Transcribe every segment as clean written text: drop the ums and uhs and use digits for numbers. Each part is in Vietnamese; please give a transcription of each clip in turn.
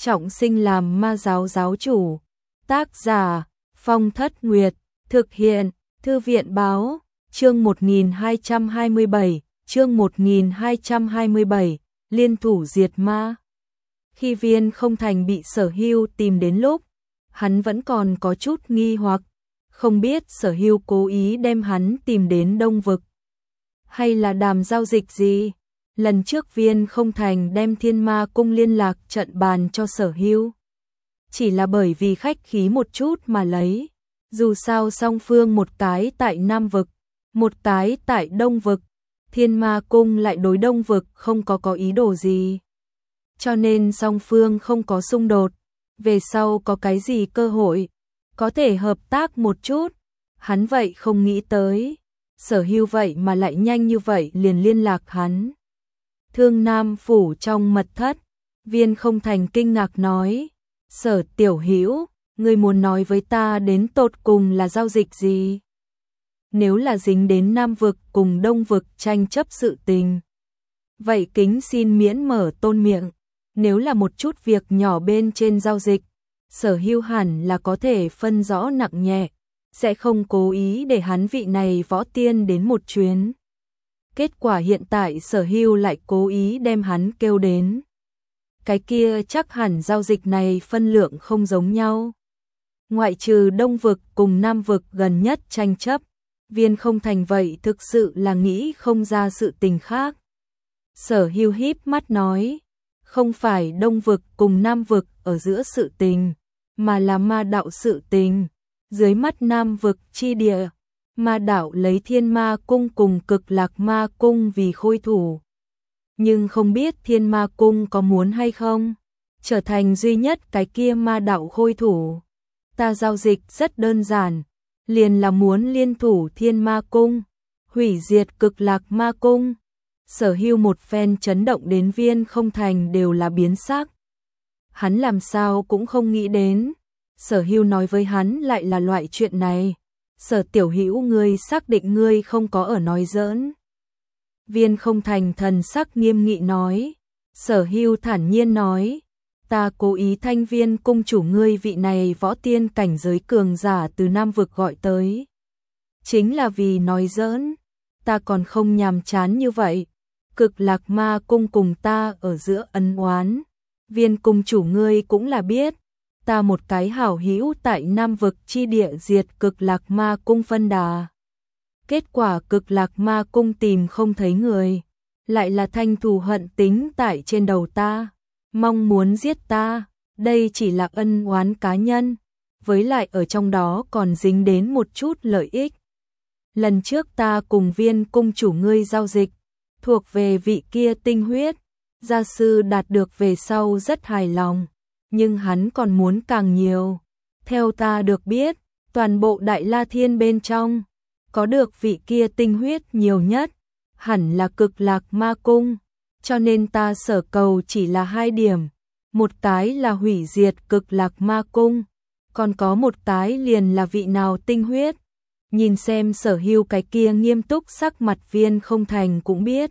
trọng sinh làm ma giáo giáo chủ. Tác giả Phong Thất Nguyệt, thực hiện Thư viện Báo, chương 1227, chương 1227, liên thủ diệt ma. Khi Viên Không Thành bị Sở Hưu tìm đến lúc, hắn vẫn còn có chút nghi hoặc, không biết Sở Hưu cố ý đem hắn tìm đến Đông Vực, hay là đàm giao dịch gì. Lần trước Viên Không Thành đem Thiên Ma Cung liên lạc trận bàn cho Sở Hưu, chỉ là bởi vì khách khí một chút mà lấy. Dù sao song phương một cái tại Nam Vực, một cái tại Đông Vực, Thiên Ma Cung lại đối Đông Vực không có ý đồ gì, cho nên song phương không có xung đột. Về sau có cái gì cơ hội có thể hợp tác một chút, hắn vậy không nghĩ tới. Sở Hưu vậy mà lại nhanh như vậy liền liên lạc hắn. Thương Nam phủ trong mật thất, Viên Không Thành kinh ngạc nói: Sở tiểu hữu, ngươi muốn nói với ta đến tột cùng là giao dịch gì? Nếu là dính đến Nam Vực cùng Đông Vực tranh chấp sự tình, vậy kính xin miễn mở tôn miệng. Nếu là một chút việc nhỏ bên trên giao dịch, Sở Hưu hẳn là có thể phân rõ nặng nhẹ, sẽ không cố ý để hắn vị này võ tiên đến một chuyến. Kết quả hiện tại Sở Hưu lại cố ý đem hắn kêu đến. Cái kia chắc hẳn giao dịch này phân lượng không giống nhau. Ngoại trừ Đông Vực cùng Nam Vực gần nhất tranh chấp, Viên Không Thành vậy thực sự là nghĩ không ra sự tình khác. Sở Hưu híp mắt nói: không phải Đông Vực cùng Nam Vực ở giữa sự tình, mà là ma đạo sự tình. Dưới mắt Nam Vực chi địa, ma đạo lấy Thiên Ma Cung cùng Cực Lạc Ma Cung vì khôi thủ. Nhưng không biết Thiên Ma Cung có muốn hay không trở thành duy nhất cái kia ma đạo khôi thủ. Ta giao dịch rất đơn giản, liền là muốn liên thủ Thiên Ma Cung, hủy diệt Cực Lạc Ma Cung. Sở Hưu một phen chấn động đến Viên Không Thành đều là biến sắc. Hắn làm sao cũng không nghĩ đến Sở Hưu nói với hắn lại là loại chuyện này. Sở tiểu hữu, ngươi xác định ngươi không có ở nói giỡn? Viên Không Thành thần sắc nghiêm nghị nói. Sở Hưu thản nhiên nói: ta cố ý thanh Viên cung chủ ngươi vị này võ tiên cảnh giới cường giả từ Nam Vực gọi tới, chính là vì nói giỡn. Ta còn không nhàm chán như vậy. Cực Lạc Ma Cung cùng ta ở giữa ân oán, Viên cung chủ ngươi cũng là biết. Ta một cái hảo hữu tại Nam Vực chi địa diệt Cực Lạc Ma Cung phân đà. Kết quả Cực Lạc Ma Cung tìm không thấy người, lại là thanh thù hận tính tại trên đầu ta, mong muốn giết ta. Đây chỉ là ân oán cá nhân, với lại ở trong đó còn dính đến một chút lợi ích. Lần trước ta cùng Viên cung chủ ngươi giao dịch, thuộc về vị kia tinh huyết, gia sư đạt được về sau rất hài lòng, nhưng hắn còn muốn càng nhiều. Theo ta được biết, toàn bộ Đại La Thiên bên trong, có được vị kia tinh huyết nhiều nhất, hẳn là Cực Lạc Ma Cung, cho nên ta sở cầu chỉ là 2 điểm. Một cái là hủy diệt Cực Lạc Ma Cung, còn có một cái liền là vị nào tinh huyết. Nhìn xem Sở Hưu cái kia nghiêm túc sắc mặt, Viên Không Thành cũng biết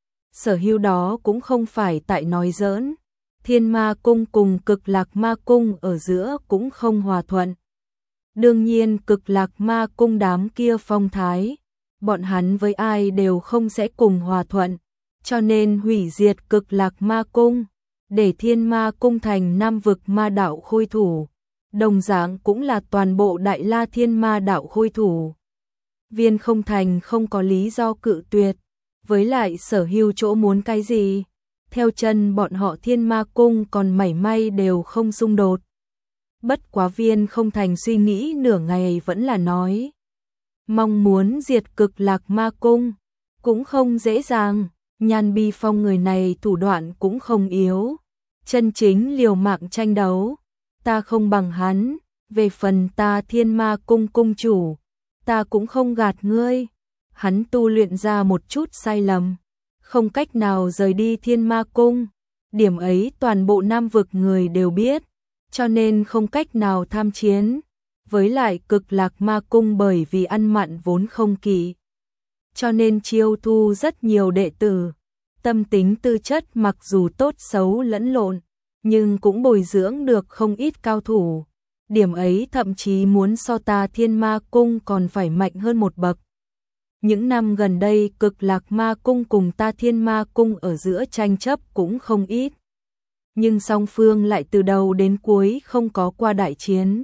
Sở Hưu đó cũng không phải tại nói giỡn. Thiên Ma Cung cùng Cực Lạc Ma Cung ở giữa cũng không hòa thuận. Đương nhiên Cực Lạc Ma Cung đám kia phong thái, bọn hắn với ai đều không sẽ cùng hòa thuận, cho nên hủy diệt Cực Lạc Ma Cung, để Thiên Ma Cung thành Nam Vực ma đạo khôi thủ, đồng dạng cũng là toàn bộ Đại La Thiên ma đạo khôi thủ. Viên Không Thành không có lý do cự tuyệt, với lại Sở Hưu chỗ muốn cái gì, theo chân bọn họ Thiên Ma Cung còn mảy may đều không xung đột. Bất quá Viên Không Thành suy nghĩ nửa ngày vẫn là nói: mong muốn diệt Cực Lạc Ma Cung cũng không dễ dàng. Nhan Bi Phong người này thủ đoạn cũng không yếu, chân chính liều mạng tranh đấu, ta không bằng hắn. Về phần ta Thiên Ma Cung cung chủ, ta cũng không gạt ngươi, hắn tu luyện ra một chút sai lầm, không cách nào rời đi Thiên Ma Cung. Điểm ấy toàn bộ Nam Vực người đều biết, cho nên không cách nào tham chiến. Với lại Cực Lạc Ma Cung bởi vì ăn mặn vốn không kỵ, cho nên chiêu thu rất nhiều đệ tử, tâm tính tư chất mặc dù tốt xấu lẫn lộn, nhưng cũng bồi dưỡng được không ít cao thủ. Điểm ấy thậm chí muốn so ta Thiên Ma Cung còn phải mạnh hơn một bậc. Những năm gần đây Cực Lạc Ma Cung cùng ta Thiên Ma Cung ở giữa tranh chấp cũng không ít. Nhưng song phương lại từ đầu đến cuối không có qua đại chiến.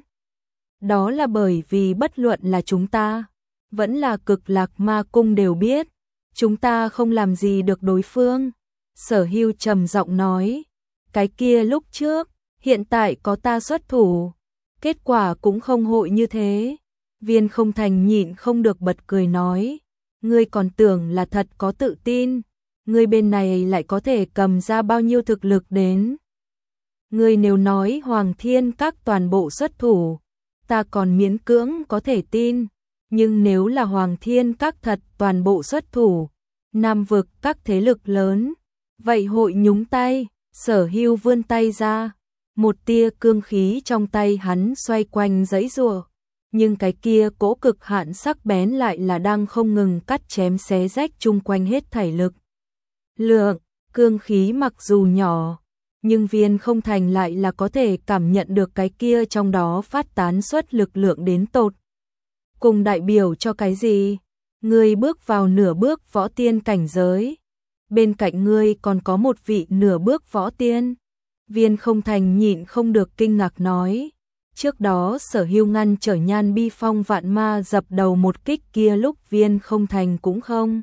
Đó là bởi vì bất luận là chúng ta, vẫn là Cực Lạc Ma Cung đều biết, chúng ta không làm gì được đối phương. Sở Hưu trầm giọng nói, cái kia lúc trước, hiện tại có ta xuất thủ, kết quả cũng không hội như thế. Viên Không Thành nhịn không được bật cười nói, ngươi còn tưởng là thật có tự tin, ngươi bên này lại có thể cầm ra bao nhiêu thực lực đến. Ngươi nếu nói Hoàng Thiên Các toàn bộ xuất thủ, ta còn miễn cưỡng có thể tin, nhưng nếu là Hoàng Thiên Các thật toàn bộ xuất thủ, Nam vực các thế lực lớn, vậy hội nhúng tay. Sở Hưu vươn tay ra, một tia cương khí trong tay hắn xoay quanh giãy giụa, nhưng cái kia cỗ cực hạn sắc bén lại là đang không ngừng cắt chém xé rách chung quanh hết thảy lực. Lượng, cương khí mặc dù nhỏ, nhưng Viên Không Thành lại là có thể cảm nhận được cái kia trong đó phát tán xuất lực lượng đến tột. Cùng đại biểu cho cái gì? Ngươi bước vào nửa bước võ tiên cảnh giới. Bên cạnh ngươi còn có một vị nửa bước võ tiên. Viên Không Thành nhịn không được kinh ngạc nói. Trước đó Sở Hưu ngăn trở Nhan Bi Phong vạn ma dập đầu một kích kia lúc Viên Không Thành cũng không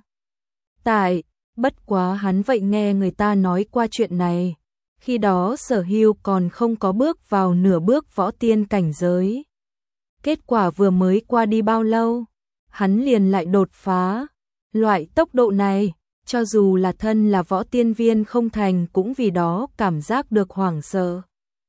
tại, bất quá hắn vậy nghe người ta nói qua chuyện này. Khi đó Sở Hưu còn không có bước vào nửa bước võ tiên cảnh giới. Kết quả vừa mới qua đi bao lâu, hắn liền lại đột phá. Loại tốc độ này, cho dù là thân là võ tiên Viên Không Thành cũng vì đó cảm giác được hoảng sợ.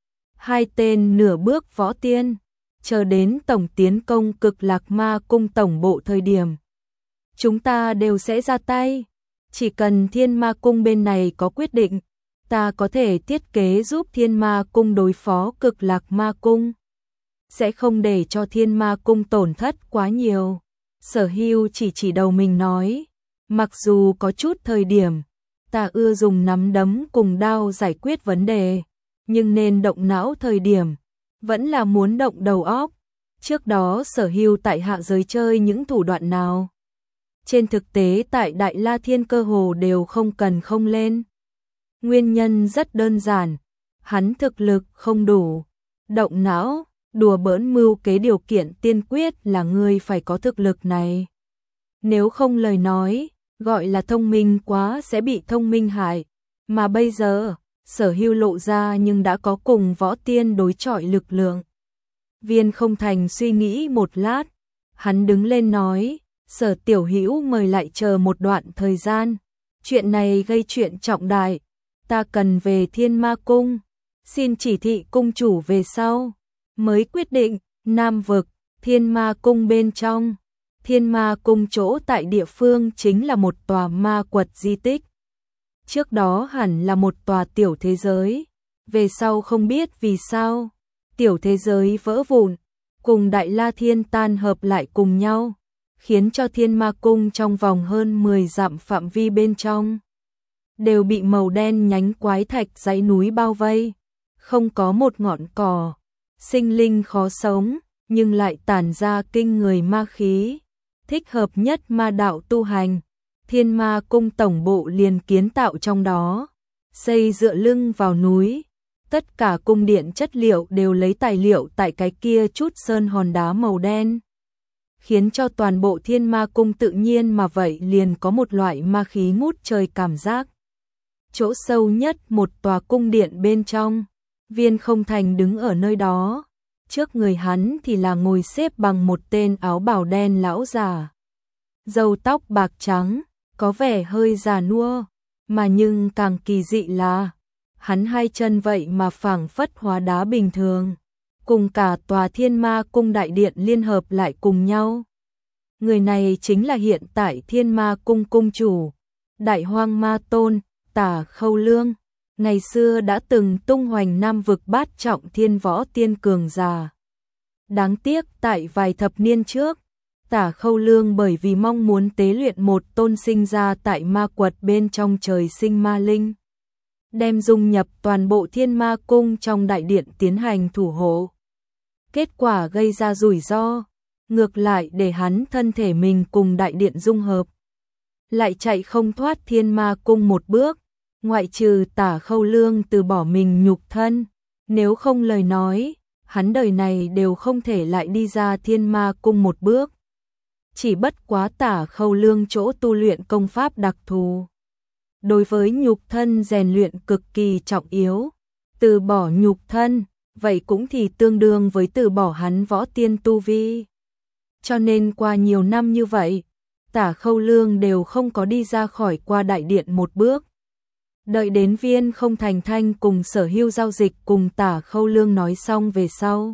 Hai tên nửa bước võ tiên, chờ đến tổng tiến công Cực Lạc Ma Cung tổng bộ thời điểm. Chúng ta đều sẽ ra tay, chỉ cần Thiên Ma Cung bên này có quyết định, ta có thể thiết kế giúp Thiên Ma Cung đối phó Cực Lạc Ma Cung. Sẽ không để cho Thiên Ma Cung tổn thất quá nhiều. Sở Hưu chỉ đầu mình nói, mặc dù có chút thời điểm, ta ưa dùng nắm đấm cùng đao giải quyết vấn đề, nhưng nên động não thời điểm, vẫn là muốn động đầu óc. Trước đó Sở Hưu tại hạ giới chơi những thủ đoạn nào? Trên thực tế tại Đại La Thiên cơ hồ đều không cần không lên. Nguyên nhân rất đơn giản, hắn thực lực không đủ. Động não, đùa bỡn mưu kế điều kiện tiên quyết là ngươi phải có thực lực này. Nếu không lời nói, gọi là thông minh quá sẽ bị thông minh hại. Mà bây giờ, Sở Hưu lộ ra nhưng đã có cùng võ tiên đối chọi lực lượng. Viên Không Thành suy nghĩ một lát, hắn đứng lên nói, Sở Tiểu Hữu mời lại chờ một đoạn thời gian. Chuyện này gây chuyện trọng đại, ta cần về Thiên Ma Cung, xin chỉ thị cung chủ về sau. Mới quyết định, Nam vực, Thiên Ma Cung bên trong. Thiên Ma Cung chỗ tại địa phương chính là một tòa ma quật di tích. Trước đó hẳn là một tòa tiểu thế giới, về sau không biết vì sao, tiểu thế giới vỡ vụn, cùng Đại La Thiên tan hợp lại cùng nhau, khiến cho Thiên Ma Cung trong vòng hơn 10 dặm phạm vi bên trong đều bị màu đen nhánh quái thạch dãy núi bao vây, không có một ngọn cỏ, sinh linh khó sống, nhưng lại tản ra kinh người ma khí, thích hợp nhất ma đạo tu hành. Thiên Ma Cung tổng bộ liền kiến tạo trong đó, xây dựa lưng vào núi, tất cả cung điện chất liệu đều lấy tài liệu tại cái kia chút sơn hòn đá màu đen, khiến cho toàn bộ Thiên Ma Cung tự nhiên mà vậy liền có một loại ma khí ngút trời cảm giác. Chỗ sâu nhất một tòa cung điện bên trong, Viên Không Thành đứng ở nơi đó, trước người hắn thì là ngồi xếp bằng một tên áo bào đen lão già, râu tóc bạc trắng, có vẻ hơi già nua, mà nhưng càng kỳ dị là hắn hai chân vậy mà phảng phất hóa đá bình thường, cùng cả tòa Thiên Ma Cung đại điện liên hợp lại cùng nhau. Người này chính là hiện tại Thiên Ma Cung cung chủ, Đại Hoang Ma Tôn, Tả Khâu Lương, ngày xưa đã từng tung hoành Nam vực bát trọng thiên võ tiên cường giả. Đáng tiếc tại vài thập niên trước, Tả Khâu Lương bởi vì mong muốn tế luyện một tôn sinh ra tại ma quật bên trong trời sinh ma linh, đem dung nhập toàn bộ Thiên Ma Cung trong đại điện tiến hành thủ hộ. Kết quả gây ra rủi ro, ngược lại để hắn thân thể mình cùng đại điện dung hợp. Lại chạy không thoát Thiên Ma Cung một bước, ngoại trừ Tả Khâu Lương từ bỏ mình nhục thân, nếu không lời nói, hắn đời này đều không thể lại đi ra Thiên Ma Cung một bước. Chỉ bất quá Tả Khâu Lương chỗ tu luyện công pháp đặc thù. Đối với nhục thân rèn luyện cực kỳ trọng yếu, từ bỏ nhục thân, vậy cũng thì tương đương với từ bỏ hắn võ tiên tu vi. Cho nên qua nhiều năm như vậy, Tả Khâu Lương đều không có đi ra khỏi qua đại điện một bước. Đợi đến Viên Không Thành Thanh cùng Sở Hưu giao dịch cùng Tả Khâu Lương nói xong về sau.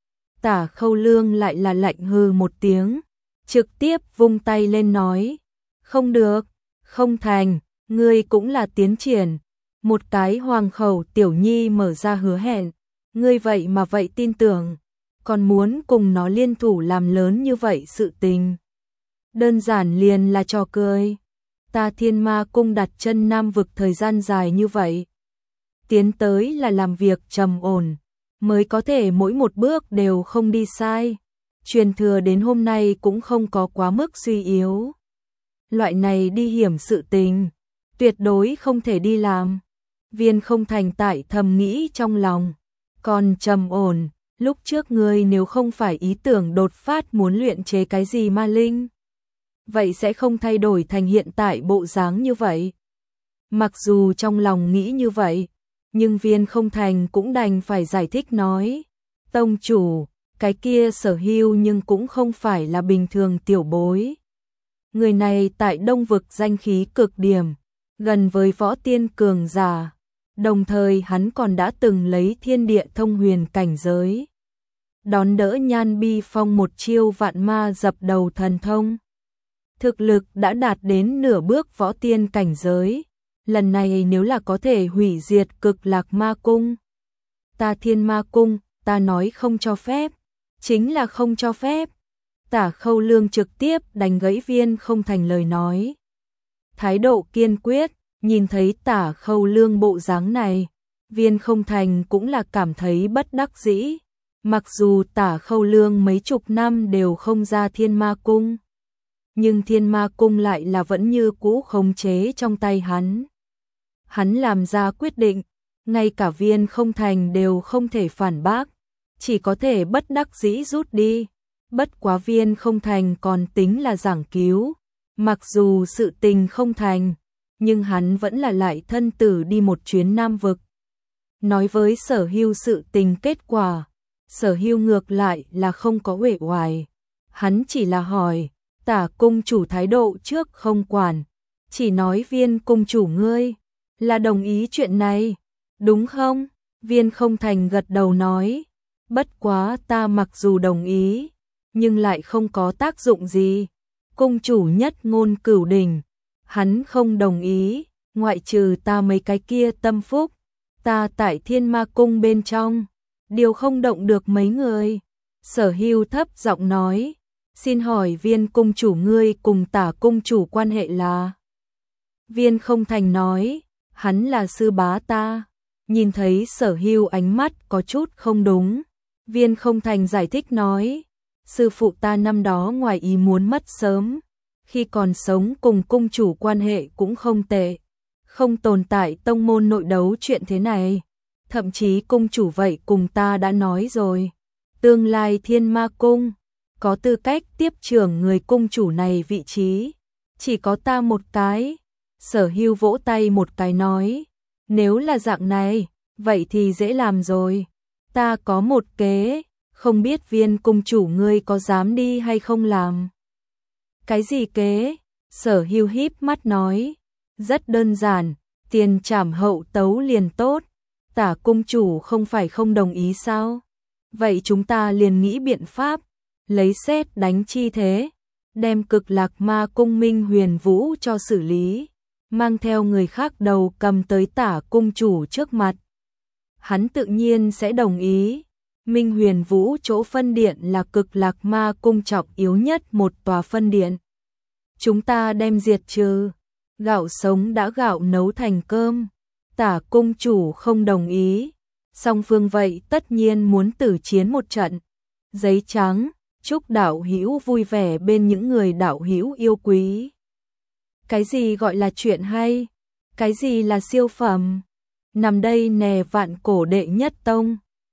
Tả Khâu Lương lại là lạnh hừ một tiếng, trực tiếp vung tay lên nói, không được, không thành, ngươi cũng là tiến triển. Một cái hoàng khẩu tiểu nhi mở ra hứa hẹn, ngươi vậy mà vậy tin tưởng, còn muốn cùng nó liên thủ làm lớn như vậy sự tình. Đơn giản liền là trò cười. Ta Thiên Ma Cung đặt chân Nam vực thời gian dài như vậy. Tiến tới là làm việc trầm ổn, mới có thể mỗi một bước đều không đi sai. Truyền thừa đến hôm nay cũng không có quá mức suy yếu. Loại này đi hiểm sự tình, tuyệt đối không thể đi làm. Viên Không Thành tại thầm nghĩ trong lòng, còn trầm ổn, lúc trước ngươi nếu không phải ý tưởng đột phát muốn luyện chế cái gì ma linh, vậy sẽ không thay đổi thành hiện tại bộ dáng như vậy. Mặc dù trong lòng nghĩ như vậy, nhưng Viên Không Thành cũng đành phải giải thích nói, tông chủ, cái kia Sở Hưu nhưng cũng không phải là bình thường tiểu bối. Người này tại Đông vực danh khí cực điểm, gần với võ tiên cường giả, đồng thời hắn còn đã từng lấy thiên địa thông huyền cảnh giới. Đón đỡ Nhan Bi Phong một chiêu vạn ma dập đầu thần thông. Thực lực đã đạt đến nửa bước võ tiên cảnh giới, lần này nếu là có thể hủy diệt Cực Lạc Ma Cung. Ta Thiên Ma Cung, ta nói không cho phép, chính là không cho phép. Tả Khâu Lương trực tiếp đánh gãy Viên Không Thành lời nói. Thái độ kiên quyết, nhìn thấy Tả Khâu Lương bộ dáng này, Viên Không Thành cũng là cảm thấy bất đắc dĩ. Mặc dù Tả Khâu Lương mấy chục năm đều không ra Thiên Ma Cung, nhưng Thiên Ma Cung lại là vẫn như cũ khống chế trong tay hắn. Hắn làm ra quyết định, ngay cả Viên Không Thành đều không thể phản bác, chỉ có thể bất đắc dĩ rút đi. Bất quá Viên Không Thành còn tính là giảng cứu, mặc dù sự tình không thành, nhưng hắn vẫn là lại thân tử đi một chuyến Nam vực. Nói với Sở Hưu sự tình kết quả, Sở Hưu ngược lại là không có uể oải. Hắn chỉ là hỏi, Tả cung chủ thái độ trước không quản, chỉ nói Viên cung chủ ngươi là đồng ý chuyện này, đúng không? Viên Không Thành gật đầu nói, bất quá ta mặc dù đồng ý, nhưng lại không có tác dụng gì. Cung chủ nhất ngôn cửu đỉnh, hắn không đồng ý, ngoại trừ ta mấy cái kia tâm phúc, ta tại Thiên Ma Cung bên trong, điều không động được mấy người. Sở Hưu thấp giọng nói, xin hỏi Viên cung chủ ngươi cùng Tả cung chủ quan hệ là? Viên Không Thành nói, hắn là sư bá ta. Nhìn thấy Sở Hưu ánh mắt có chút không đúng, Viên Không Thành giải thích nói, sư phụ ta năm đó ngoài ý muốn mất sớm, khi còn sống cùng cung chủ quan hệ cũng không tệ, không tồn tại tông môn nội đấu chuyện thế này. Thậm chí cung chủ vậy cùng ta đã nói rồi, tương lai Thiên Ma Cung có tư cách tiếp trưởng người cung chủ này vị trí, chỉ có ta một cái. Sở Hưu vỗ tay một cái nói, nếu là dạng này, vậy thì dễ làm rồi. Ta có một kế, không biết Viên cung chủ ngươi có dám đi hay không làm. Cái gì kế? Sở Hưu híp mắt nói, rất đơn giản, tiền trảm hậu tấu liền tốt. Tả cung chủ không phải không đồng ý sao? Vậy chúng ta liền nghĩ biện pháp, lấy sét đánh chi thế, đem Cực Lạc Ma Cung Minh Huyền Vũ cho xử lý, mang theo người khác đầu cầm tới Tả cung chủ trước mặt. Hắn tự nhiên sẽ đồng ý. Minh Huyền Vũ chỗ phân điện là Cực Lạc Ma Cung trọng yếu nhất một tòa phân điện. Chúng ta đem diệt trừ, gạo sống đã gạo nấu thành cơm, Tả cung chủ không đồng ý, song phương vậy tất nhiên muốn tử chiến một trận. Giấy trắng, chúc đạo hữu vui vẻ bên những người đạo hữu yêu quý. Cái gì gọi là chuyện hay? Cái gì là siêu phẩm? Nằm đây nè vạn cổ đệ nhất tông.